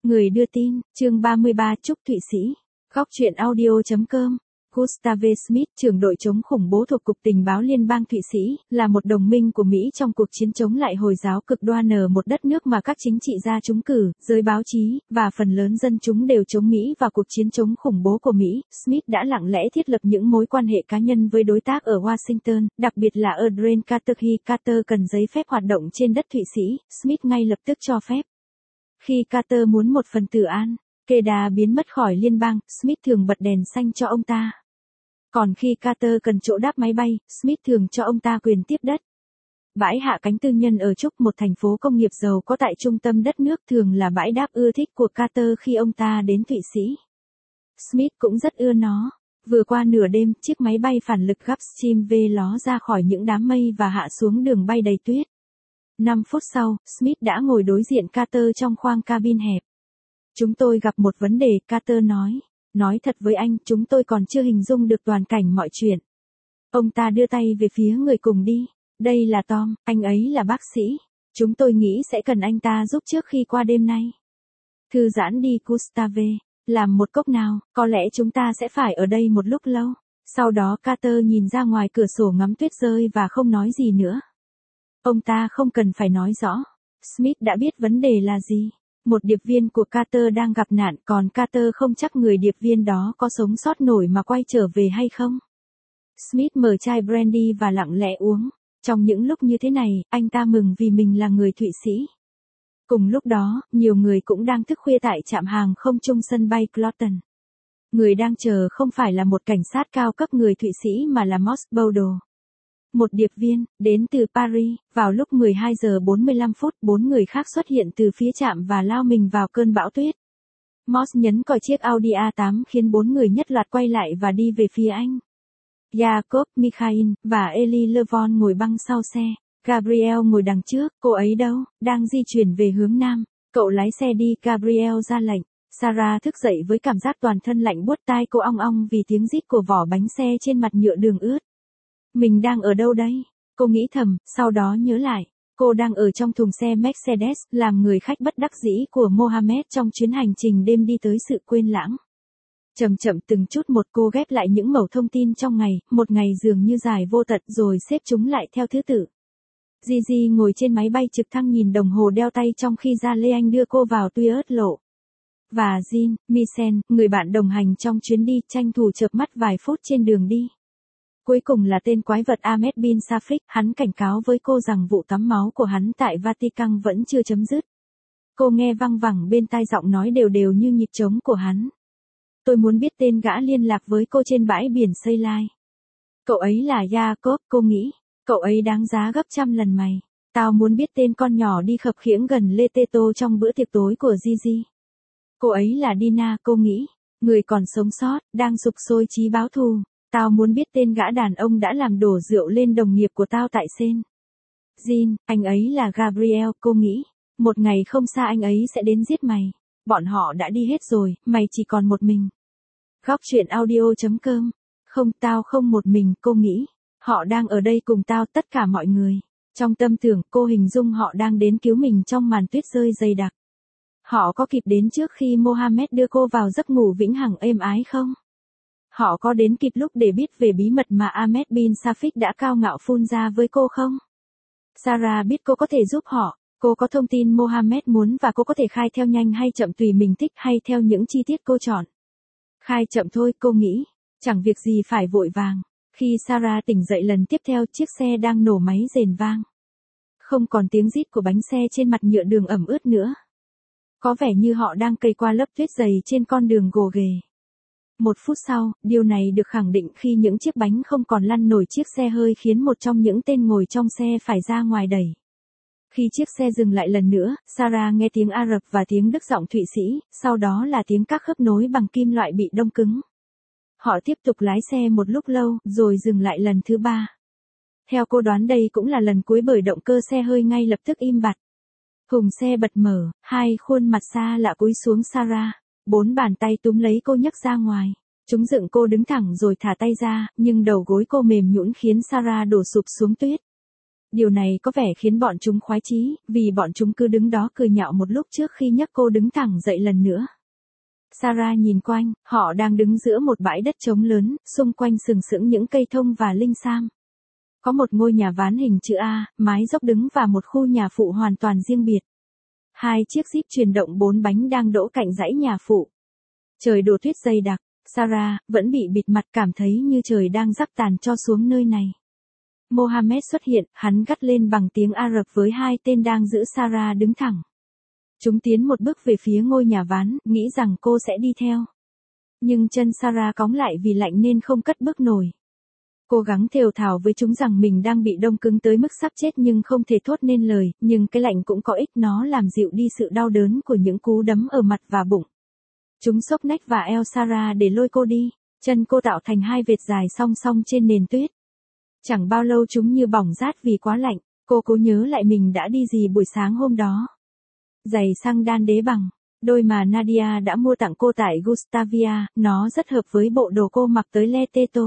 Người đưa tin, chương 33 Trúc Thụy Sĩ. Góc truyện audio.com. Gustave Smith, trưởng đội chống khủng bố thuộc Cục Tình báo Liên bang Thụy Sĩ, là một đồng minh của Mỹ trong cuộc chiến chống lại Hồi giáo cực đoan ở một đất nước mà các chính trị gia trúng cử, giới báo chí, và phần lớn dân chúng đều chống Mỹ vào cuộc chiến chống khủng bố của Mỹ. Smith đã lặng lẽ thiết lập những mối quan hệ cá nhân với đối tác ở Washington, đặc biệt là Adrian Carter. Khi Carter cần giấy phép hoạt động trên đất Thụy Sĩ, Smith ngay lập tức cho phép. Khi Carter muốn một phần tử Al-Qaeda biến mất khỏi liên bang, Smith thường bật đèn xanh cho ông ta. Còn khi Carter cần chỗ đáp máy bay, Smith thường cho ông ta quyền tiếp đất. Bãi hạ cánh tư nhân ở Trúc, một thành phố công nghiệp giàu có tại trung tâm đất nước, thường là bãi đáp ưa thích của Carter khi ông ta đến Thụy Sĩ. Smith cũng rất ưa nó. Vừa qua nửa đêm, chiếc máy bay phản lực Gulfstream V ló ra khỏi những đám mây và hạ xuống đường bay đầy tuyết. 5 phút sau, Smith đã ngồi đối diện Carter trong khoang cabin hẹp. Chúng tôi gặp một vấn đề, Carter nói. Nói thật với anh, chúng tôi còn chưa hình dung được toàn cảnh mọi chuyện. Ông ta đưa tay về phía người cùng đi. Đây là Tom, anh ấy là bác sĩ. Chúng tôi nghĩ sẽ cần anh ta giúp trước khi qua đêm nay. Thư giãn đi Gustave, làm một cốc nào, có lẽ chúng ta sẽ phải ở đây một lúc lâu. Sau đó Carter nhìn ra ngoài cửa sổ ngắm tuyết rơi và không nói gì nữa. Ông ta không cần phải nói rõ. Smith đã biết vấn đề là gì. Một điệp viên của Carter đang gặp nạn, còn Carter không chắc người điệp viên đó có sống sót nổi mà quay trở về hay không. Smith mở chai brandy và lặng lẽ uống. Trong những lúc như thế này, anh ta mừng vì mình là người Thụy Sĩ. Cùng lúc đó, nhiều người cũng đang thức khuya tại trạm hàng không chung sân bay Cloton. Người đang chờ không phải là một cảnh sát cao cấp người Thụy Sĩ mà là Moss Boudreau. Một điệp viên, đến từ Paris. Vào lúc 12 giờ 45 phút, 4 người khác xuất hiện từ phía trạm và lao mình vào cơn bão tuyết. Moss nhấn còi chiếc Audi A8 khiến 4 người nhất loạt quay lại và đi về phía anh. Jacob, Mikhail, và Ellie Levon ngồi băng sau xe. Gabriel ngồi đằng trước, cô ấy đâu, đang di chuyển về hướng nam. Cậu lái xe đi, Gabriel ra lệnh. Sarah thức dậy với cảm giác toàn thân lạnh buốt, tai cô ong ong vì tiếng rít của vỏ bánh xe trên mặt nhựa đường ướt. Mình đang ở đâu đây? Cô nghĩ thầm, sau đó nhớ lại. Cô đang ở trong thùng xe Mercedes, làm người khách bất đắc dĩ của Mohammed trong chuyến hành trình đêm đi tới sự quên lãng. Chậm chậm từng chút một cô ghép lại những mẩu thông tin trong ngày, một ngày dường như dài vô tận rồi xếp chúng lại theo thứ tự. Gigi ngồi trên máy bay trực thăng nhìn đồng hồ đeo tay trong khi Gia Lê Anh đưa cô vào Tuyết lộ. Và Jean, Michel, người bạn đồng hành trong chuyến đi, tranh thủ chợp mắt vài phút trên đường đi. Cuối cùng là tên quái vật Ahmed bin Safik, hắn cảnh cáo với cô rằng vụ tắm máu của hắn tại Vatican vẫn chưa chấm dứt. Cô nghe văng vẳng bên tai giọng nói đều đều như nhịp trống của hắn. Tôi muốn biết tên gã liên lạc với cô trên bãi biển Xây Lai. Cậu ấy là Jacob, cô nghĩ. Cậu ấy đáng giá gấp trăm lần mày. Tao muốn biết tên con nhỏ đi khập khiễng gần Leteto trong bữa tiệc tối của Gigi. Cô ấy là Dina, cô nghĩ. Người còn sống sót, đang sục sôi chí báo thù. Tao muốn biết tên gã đàn ông đã làm đổ rượu lên đồng nghiệp của tao tại Sen. Jean, anh ấy là Gabriel, cô nghĩ. Một ngày không xa anh ấy sẽ đến giết mày. Bọn họ đã đi hết rồi, mày chỉ còn một mình. Góc truyện audio.com. Không, tao không một mình, cô nghĩ. Họ đang ở đây cùng tao, tất cả mọi người. Trong tâm tưởng, cô hình dung họ đang đến cứu mình trong màn tuyết rơi dày đặc. Họ có kịp đến trước khi Mohammed đưa cô vào giấc ngủ vĩnh hằng êm ái không? Họ có đến kịp lúc để biết về bí mật mà Ahmed bin Safik đã cao ngạo phun ra với cô không? Sarah biết cô có thể giúp họ. Cô có thông tin Mohammed muốn và cô có thể khai theo nhanh hay chậm tùy mình thích hay theo những chi tiết cô chọn. Khai chậm thôi, cô nghĩ. Chẳng việc gì phải vội vàng. Khi Sarah tỉnh dậy lần tiếp theo, chiếc xe đang nổ máy rền vang. Không còn tiếng rít của bánh xe trên mặt nhựa đường ẩm ướt nữa. Có vẻ như họ đang cày qua lớp tuyết dày trên con đường gồ ghề. 1 phút sau, điều này được khẳng định khi những chiếc bánh không còn lăn nổi chiếc xe hơi khiến một trong những tên ngồi trong xe phải ra ngoài đẩy. Khi chiếc xe dừng lại lần nữa, Sarah nghe tiếng Ả Rập và tiếng Đức giọng Thụy Sĩ, sau đó là tiếng các khớp nối bằng kim loại bị đông cứng. Họ tiếp tục lái xe một lúc lâu, rồi dừng lại lần thứ 3. Theo cô đoán đây cũng là lần cuối bởi động cơ xe hơi ngay lập tức im bặt. Thùng xe bật mở, hai khuôn mặt xa lạ cúi xuống Sarah. 4 bàn tay túm lấy cô nhấc ra ngoài. Chúng dựng cô đứng thẳng rồi thả tay ra, nhưng đầu gối cô mềm nhũn khiến Sarah đổ sụp xuống tuyết. Điều này có vẻ khiến bọn chúng khoái chí, vì bọn chúng cứ đứng đó cười nhạo một lúc trước khi nhấc cô đứng thẳng dậy lần nữa. Sarah nhìn quanh, họ đang đứng giữa một bãi đất trống lớn, xung quanh sừng sững những cây thông và linh sam. Có một ngôi nhà ván hình chữ A, mái dốc đứng và một khu nhà phụ hoàn toàn riêng biệt. 2 chiếc Jeep chuyển động 4 bánh đang đỗ cạnh dãy nhà phụ. Trời đổ tuyết dày đặc, Sarah vẫn bị bịt mặt cảm thấy như trời đang sắp tàn cho xuống nơi này. Mohammed xuất hiện, hắn gắt lên bằng tiếng Ả Rập với 2 tên đang giữ Sarah đứng thẳng. Chúng tiến một bước về phía ngôi nhà ván, nghĩ rằng cô sẽ đi theo. Nhưng chân Sarah cóng lại vì lạnh nên không cất bước nổi. Cố gắng thều thào với chúng rằng mình đang bị đông cứng tới mức sắp chết nhưng không thể thốt nên lời, nhưng cái lạnh cũng có ích, nó làm dịu đi sự đau đớn của những cú đấm ở mặt và bụng. Chúng xốc nách và eo Sarah để lôi cô đi, chân cô tạo thành 2 vệt dài song song trên nền tuyết. Chẳng bao lâu chúng như bỏng rát vì quá lạnh, cô cố nhớ lại mình đã đi gì buổi sáng hôm đó. Giày xăng đan đế bằng, đôi mà Nadia đã mua tặng cô tại Gustavia, nó rất hợp với bộ đồ cô mặc tới Le Teto.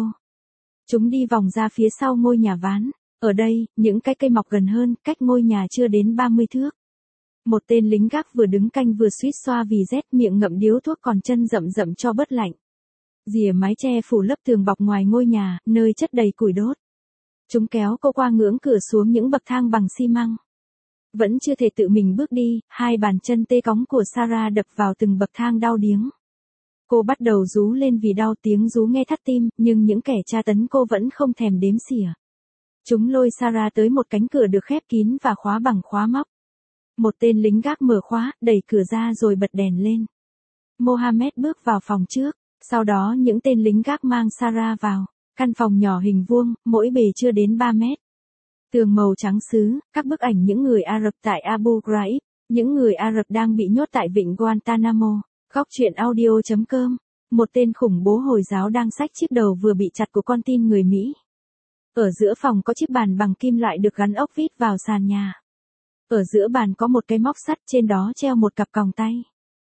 Chúng đi vòng ra phía sau ngôi nhà ván. Ở đây, những cái cây mọc gần hơn, cách ngôi nhà chưa đến 30 thước. Một tên lính gác vừa đứng canh vừa suýt xoa vì rét, miệng ngậm điếu thuốc còn chân rậm rậm cho bớt lạnh. Rìa mái che phủ lớp tường bọc ngoài ngôi nhà, nơi chất đầy củi đốt. Chúng kéo cô qua ngưỡng cửa xuống những bậc thang bằng xi măng. Vẫn chưa thể tự mình bước đi, 2 bàn chân tê cóng của Sarah đập vào từng bậc thang đau điếng. Cô bắt đầu rú lên vì đau, tiếng rú nghe thắt tim, nhưng những kẻ tra tấn cô vẫn không thèm đếm xỉa. Chúng lôi Sarah tới một cánh cửa được khép kín và khóa bằng khóa móc. Một tên lính gác mở khóa, đẩy cửa ra rồi bật đèn lên. Mohammed bước vào phòng trước, sau đó những tên lính gác mang Sarah vào. Căn phòng nhỏ hình vuông, mỗi bề chưa đến 3 mét. Tường màu trắng sứ, các bức ảnh những người Ả Rập tại Abu Ghraib, những người Ả Rập đang bị nhốt tại vịnh Guantanamo. Góc truyện audio.com. Một tên khủng bố Hồi giáo đang xách chiếc đầu vừa bị chặt của con tin người Mỹ. Ở giữa phòng có chiếc bàn bằng kim loại được gắn ốc vít vào sàn nhà. Ở giữa bàn có một cái móc sắt, trên đó treo một cặp còng tay.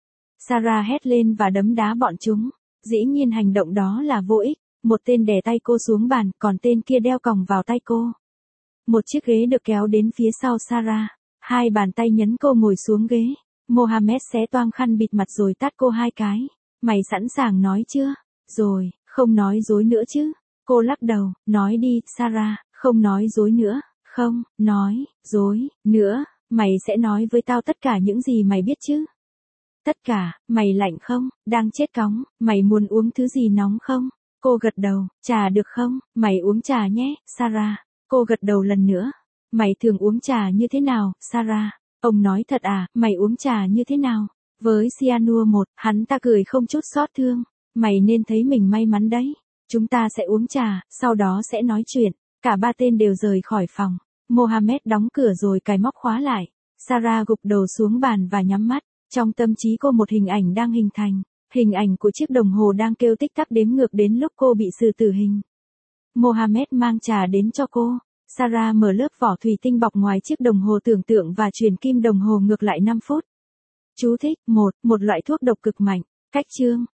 Sarah hét lên và đấm đá bọn chúng. Dĩ nhiên hành động đó là vô ích. Một tên đè tay cô xuống bàn, còn tên kia đeo còng vào tay cô. Một chiếc ghế được kéo đến phía sau Sarah. 2 bàn tay nhấn cô ngồi xuống ghế. Mohammed xé toang khăn bịt mặt rồi tát cô 2 cái. Mày sẵn sàng nói chưa? Rồi, không nói dối nữa chứ? Cô lắc đầu, nói đi, Sarah, không nói dối nữa, không, nói, dối, nữa, mày sẽ nói với tao tất cả những gì mày biết chứ? Tất cả, mày lạnh không, đang chết cóng, mày muốn uống thứ gì nóng không? Cô gật đầu, trà được không, mày uống trà nhé, Sarah. Cô gật đầu lần nữa. Mày thường uống trà như thế nào, Sarah? Ông nói thật à, mày uống trà như thế nào? Với cyanur 1, hắn ta cười không chút xót thương. Mày nên thấy mình may mắn đấy. Chúng ta sẽ uống trà, sau đó sẽ nói chuyện. Cả 3 tên đều rời khỏi phòng. Mohammed đóng cửa rồi cài móc khóa lại. Sarah gục đầu xuống bàn và nhắm mắt. Trong tâm trí cô một hình ảnh đang hình thành. Hình ảnh của chiếc đồng hồ đang kêu tích tắc đếm ngược đến lúc cô bị xử tử hình. Mohammed mang trà đến cho cô. Sarah mở lớp vỏ thủy tinh bọc ngoài chiếc đồng hồ tưởng tượng và truyền kim đồng hồ ngược lại 5 phút. Chú thích: 1. Một loại thuốc độc cực mạnh. Cách chương.